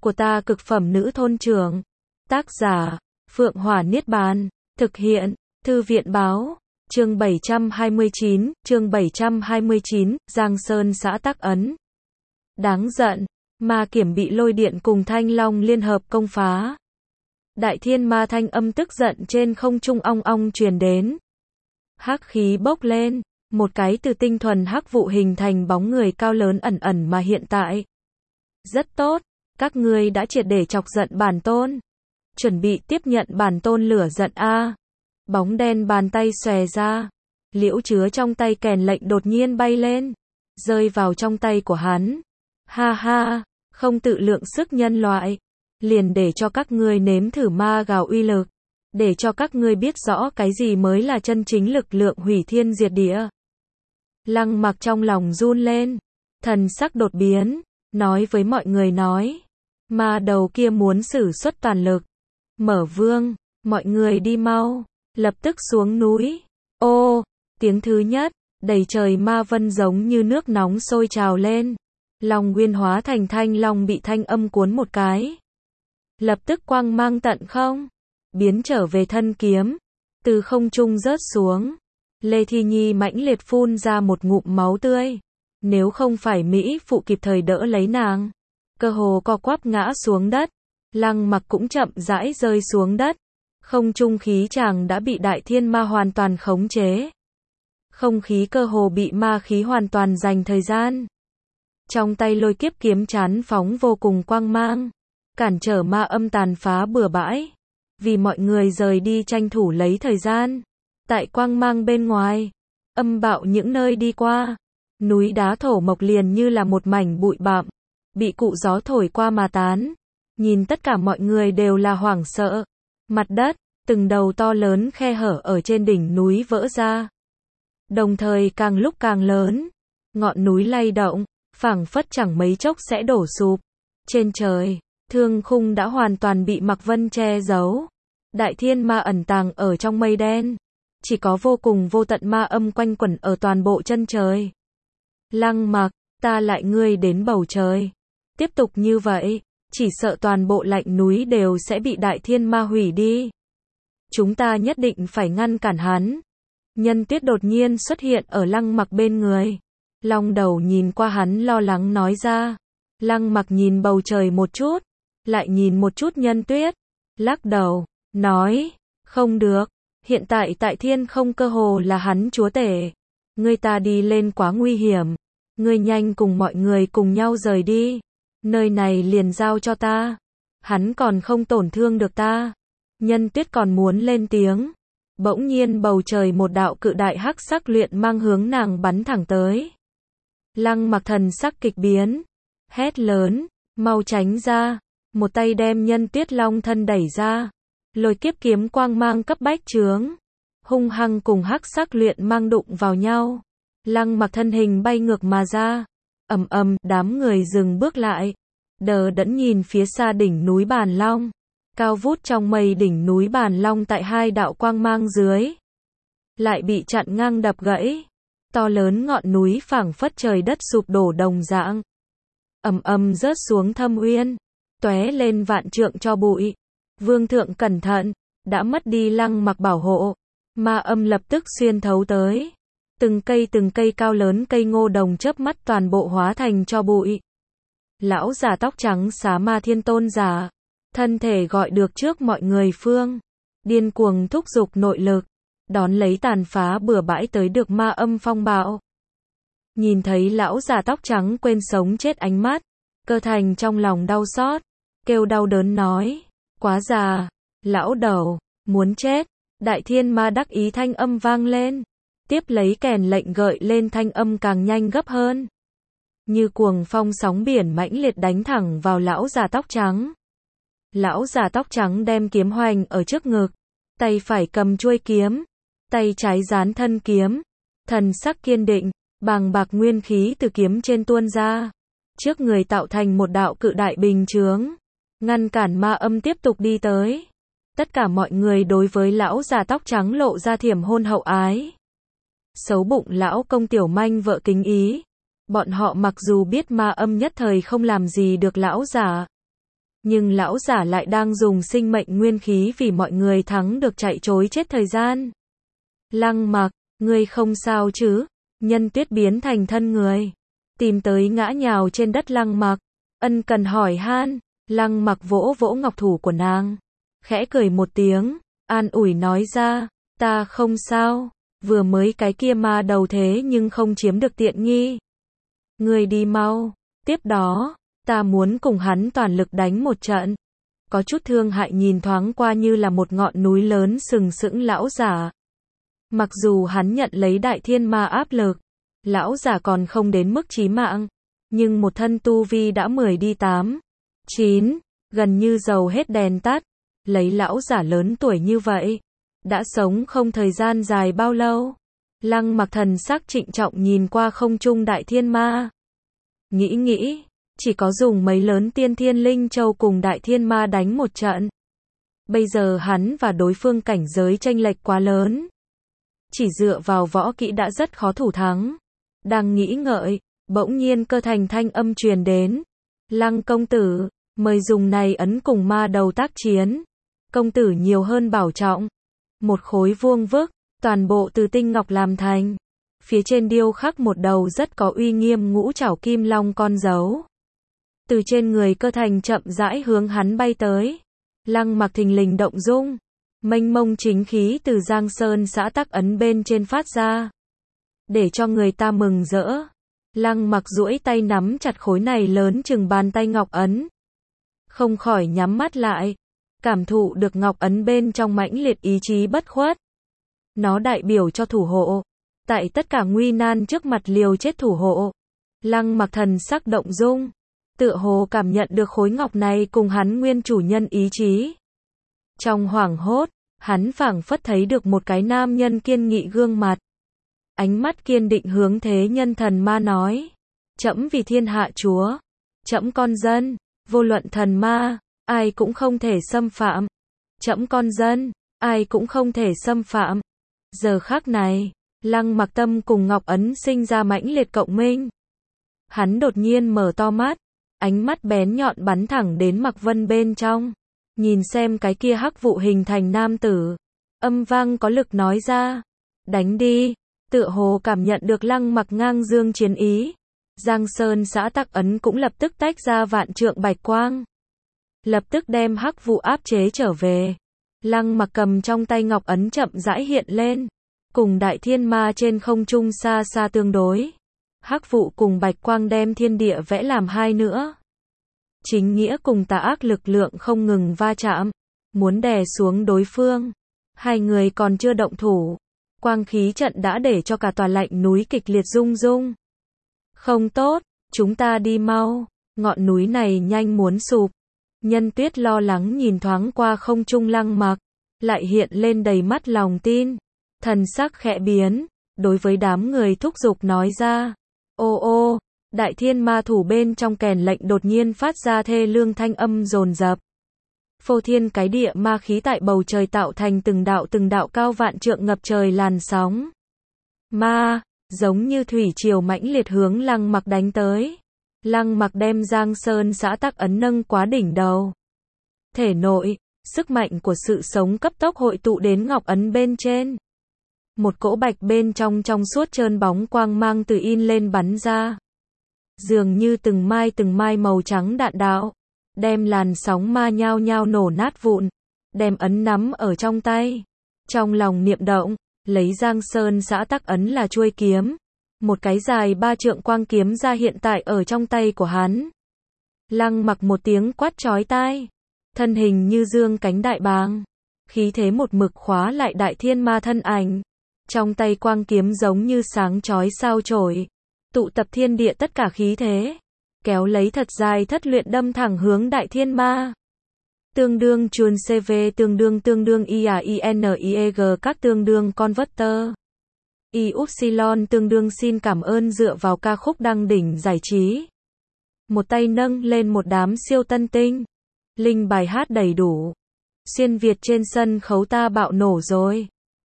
của ta cực phẩm nữ thôn trưởng. Tác giả, Phượng Hỏa Niết Bàn. Thực hiện, Thư viện Báo. Chương 729, Giang Sơn xã Tắc Ấn. Đáng giận, ma kiểm bị lôi điện cùng thanh long liên hợp công phá. Đại thiên ma thanh âm tức giận trên không trung ong ong truyền đến. Hắc khí bốc lên, một cái từ tinh thuần hắc vụ hình thành bóng người cao lớn ẩn ẩn mà hiện tại. Rất tốt, các ngươi đã triệt để chọc giận bản tôn. Chuẩn bị tiếp nhận bản tôn lửa giận a. Bóng đen bàn tay xòe ra, liễu chứa trong tay kèn lệnh đột nhiên bay lên, rơi vào trong tay của hắn. Ha ha, không tự lượng sức nhân loại, liền để cho các ngươi nếm thử ma gào uy lực, để cho các ngươi biết rõ cái gì mới là chân chính lực lượng hủy thiên diệt địa. Lăng Mặc trong lòng run lên, thần sắc đột biến, nói với mọi người nói, ma đầu kia muốn sử xuất toàn lực. Mở vương, mọi người đi mau, lập tức xuống núi. Ô, tiếng thứ nhất, đầy trời ma vân giống như nước nóng sôi trào lên. Long nguyên hóa thành thanh long bị thanh âm cuốn một cái. Lập tức quang mang tận không, biến trở về thân kiếm, từ không trung rớt xuống. Lê Thi Nhi mãnh liệt phun ra một ngụm máu tươi. Nếu không phải Mỹ phụ kịp thời đỡ lấy nàng, cơ hồ co quắp ngã xuống đất. Lăng Mặc cũng chậm rãi rơi xuống đất. Không trung khí chàng đã bị đại thiên ma hoàn toàn khống chế. Không khí cơ hồ bị ma khí hoàn toàn giành thời gian. Trong tay lôi kiếp kiếm chán phóng vô cùng quang mang, cản trở ma âm tàn phá bừa bãi. Vì mọi người rời đi tranh thủ lấy thời gian. Tại quang mang bên ngoài, âm bạo những nơi đi qua, núi đá thổ mộc liền như là một mảnh bụi bặm, bị cụ gió thổi qua mà tán. Nhìn tất cả mọi người đều là hoảng sợ. Mặt đất, từng đầu to lớn khe hở ở trên đỉnh núi vỡ ra. Đồng thời càng lúc càng lớn, ngọn núi lay động, phảng phất chẳng mấy chốc sẽ đổ sụp. Trên trời, thương khung đã hoàn toàn bị mặc vân che giấu. Đại thiên ma ẩn tàng ở trong mây đen. Chỉ có vô cùng vô tận ma âm quanh quẩn ở toàn bộ chân trời. Lăng Mặc, ta lại ngươi đến bầu trời. Tiếp tục như vậy, chỉ sợ toàn bộ lạnh núi đều sẽ bị đại thiên ma hủy đi. Chúng ta nhất định phải ngăn cản hắn. Nhân Tuyết đột nhiên xuất hiện ở Lăng Mặc bên người. Long Đầu nhìn qua hắn lo lắng nói ra. Lăng Mặc nhìn bầu trời một chút, lại nhìn một chút Nhân Tuyết, lắc đầu, nói, không được, hiện tại tại thiên không cơ hồ là hắn chúa tể. Ngươi ta đi lên quá nguy hiểm, ngươi nhanh cùng mọi người cùng nhau rời đi. Nơi này liền giao cho ta, hắn còn không tổn thương được ta. Nhân Tuyết còn muốn lên tiếng, bỗng nhiên bầu trời một đạo cự đại hắc sắc luyện mang hướng nàng bắn thẳng tới. Lăng Mặc thần sắc kịch biến, hét lớn, mau tránh ra, một tay đem Nhân Tuyết long thân đẩy ra. Lôi kiếp kiếm quang mang cấp bách chướng, hung hăng cùng hắc sắc luyện mang đụng vào nhau. Lăng Mặc thân hình bay ngược mà ra. Ầm ầm, đám người dừng bước lại, đờ đẫn nhìn phía xa đỉnh núi Bàn Long. Cao vút trong mây đỉnh núi Bàn Long tại hai đạo quang mang dưới, lại bị chặn ngang đập gãy. To lớn ngọn núi phảng phất trời đất sụp đổ đồng dạng. Ầm ầm rớt xuống thâm uyên, tóe lên vạn trượng cho bụi. Vương thượng cẩn thận, đã mất đi Lăng Mặc bảo hộ. Ma âm lập tức xuyên thấu tới. Từng cây cao lớn cây ngô đồng chớp mắt toàn bộ hóa thành cho bụi. Lão già tóc trắng xá Ma Thiên Tôn giả, thân thể gọi được trước mọi người phương, điên cuồng thúc giục nội lực, đón lấy tàn phá bừa bãi tới được ma âm phong bạo. Nhìn thấy lão già tóc trắng quên sống chết ánh mắt, Cơ Thành trong lòng đau xót, kêu đau đớn nói, quá già, lão đầu, muốn chết. Đại thiên ma đắc ý thanh âm vang lên, tiếp lấy kèn lệnh gợi lên thanh âm càng nhanh gấp hơn. Như cuồng phong sóng biển mãnh liệt đánh thẳng vào lão già tóc trắng. Lão già tóc trắng đem kiếm hoành ở trước ngực, tay phải cầm chuôi kiếm, tay trái dán thân kiếm, thần sắc kiên định, bàng bạc nguyên khí từ kiếm trên tuôn ra. Trước người tạo thành một đạo cự đại bình chướng, ngăn cản ma âm tiếp tục đi tới. Tất cả mọi người đối với lão già tóc trắng lộ ra thiểm hôn hậu ái. Xấu bụng lão công tiểu manh vợ kính ý. Bọn họ mặc dù biết ma âm nhất thời không làm gì được lão già, Nhưng lão giả lại đang dùng sinh mệnh nguyên khí vì mọi người thắng được chạy trối chết thời gian. Lăng Mặc, ngươi không sao chứ? Nhân Tuyết biến thành thân người, tìm tới ngã nhào trên đất Lăng Mặc, ân cần hỏi han. Lăng Mặc vỗ vỗ ngọc thủ của nàng, khẽ cười một tiếng, an ủi nói ra, ta không sao, vừa mới cái kia ma đầu thế nhưng không chiếm được tiện nghi. Ngươi đi mau, tiếp đó, ta muốn cùng hắn toàn lực đánh một trận. Có chút thương hại nhìn thoáng qua như là một ngọn núi lớn sừng sững lão giả. Mặc dù hắn nhận lấy đại thiên ma áp lực, lão giả còn không đến mức chí mạng, nhưng một thân tu vi đã 10 đi 8, 9, gần như dầu hết đèn tắt. Lấy lão giả lớn tuổi như vậy, đã sống không thời gian dài bao lâu. Lăng Mặc thần sắc trịnh trọng nhìn qua không trung đại thiên ma. Nghĩ, chỉ có dùng mấy lớn tiên thiên linh châu cùng đại thiên ma đánh một trận. Bây giờ hắn và đối phương cảnh giới chênh lệch quá lớn. Chỉ dựa vào võ kỹ đã rất khó thủ thắng. Đang nghĩ ngợi, bỗng nhiên Cơ Thành thanh âm truyền đến. Lăng công tử, mời dùng này ấn cùng ma đầu tác chiến. Công tử nhiều hơn bảo trọng. Một khối vuông vức, toàn bộ từ tinh ngọc làm thành. Phía trên điêu khắc một đầu rất có uy nghiêm ngũ trảo kim long con dấu. Từ trên người Cơ Thành chậm rãi hướng hắn bay tới. Lăng Mặc thình lình động dung. Mênh mông chính khí từ Giang Sơn xã tắc ấn bên trên phát ra. Để cho người ta mừng rỡ. Lăng Mặc duỗi tay nắm chặt khối này lớn chừng bàn tay ngọc ấn. Không khỏi nhắm mắt lại. Cảm thụ được ngọc ấn bên trong mãnh liệt ý chí bất khuất. Nó đại biểu cho thủ hộ. Tại tất cả nguy nan trước mặt liều chết thủ hộ. Lăng Mặc thần sắc động dung. Tựa hồ cảm nhận được khối ngọc này cùng hắn nguyên chủ nhân ý chí. Trong hoảng hốt, hắn phảng phất thấy được một cái nam nhân kiên nghị gương mặt. Ánh mắt kiên định hướng thế nhân thần ma nói. Trẫm vì thiên hạ chúa. Trẫm con dân, vô luận thần ma, ai cũng không thể xâm phạm. Trẫm con dân, ai cũng không thể xâm phạm. Giờ khắc này, Lăng Mặc tâm cùng ngọc ấn sinh ra mãnh liệt cộng minh. Hắn đột nhiên mở to mắt, ánh mắt bén nhọn bắn thẳng đến Mặc Vân bên trong. Nhìn xem cái kia hắc vụ hình thành nam tử. Âm vang có lực nói ra. Đánh đi. Tựa hồ cảm nhận được Lăng Mặc ngang dương chiến ý. Giang Sơn xã tắc ấn cũng lập tức tách ra vạn trượng bạch quang. Lập tức đem hắc vụ áp chế trở về. Lăng Mặc cầm trong tay ngọc ấn chậm rãi hiện lên. Cùng đại thiên ma trên không trung xa xa tương đối. Hắc vụ cùng bạch quang đem thiên địa vẽ làm hai nữa. Chính nghĩa cùng tà ác lực lượng không ngừng va chạm, muốn đè xuống đối phương. Hai người còn chưa động thủ, quang khí trận đã để cho cả tòa lạnh núi kịch liệt rung rung. Không tốt, chúng ta đi mau, ngọn núi này nhanh muốn sụp. Nhân Tuyết lo lắng nhìn thoáng qua không trung Lăng Mặc, lại hiện lên đầy mắt lòng tin. Thần sắc khẽ biến, đối với đám người thúc giục nói ra. Ô ô, đại thiên ma thủ bên trong kèn lệnh đột nhiên phát ra thê lương thanh âm dồn dập. Phô thiên cái địa ma khí tại bầu trời tạo thành từng đạo cao vạn trượng ngập trời làn sóng. Ma, giống như thủy triều mãnh liệt hướng Lăng Mặc đánh tới. Lăng Mặc đem Giang Sơn xã tắc ấn nâng quá đỉnh đầu. Thể nội, sức mạnh của sự sống cấp tốc hội tụ đến ngọc ấn bên trên. Một cỗ bạch bên trong suốt trơn bóng quang mang từ in lên bắn ra. Dường như từng mai màu trắng đạn đạo, đem làn sóng ma nhao nhao nổ nát vụn, đem ấn nắm ở trong tay. Trong lòng niệm động, lấy Giang Sơn xã tắc ấn là chuôi kiếm. Một cái dài 3 trượng quang kiếm ra hiện tại ở trong tay của hắn. Lăng Mặc một tiếng quát chói tai, thân hình như dương cánh đại bàng, khí thế một mực khóa lại đại thiên ma thân ảnh. Trong tay quang kiếm giống như sáng chói sao chổi, tụ tập thiên địa tất cả khí thế, kéo lấy thật dài thất luyện đâm thẳng hướng đại thiên ma. Tương đương chuồn CV tương đương IAINIEG các tương đương converter. Y-Upsilon tương đương xin cảm ơn dựa vào ca khúc đăng đỉnh giải trí. Một tay nâng lên một đám siêu tân tinh. Linh bài hát đầy đủ. Xuyên Việt trên sân khấu ta bạo nổ rồi.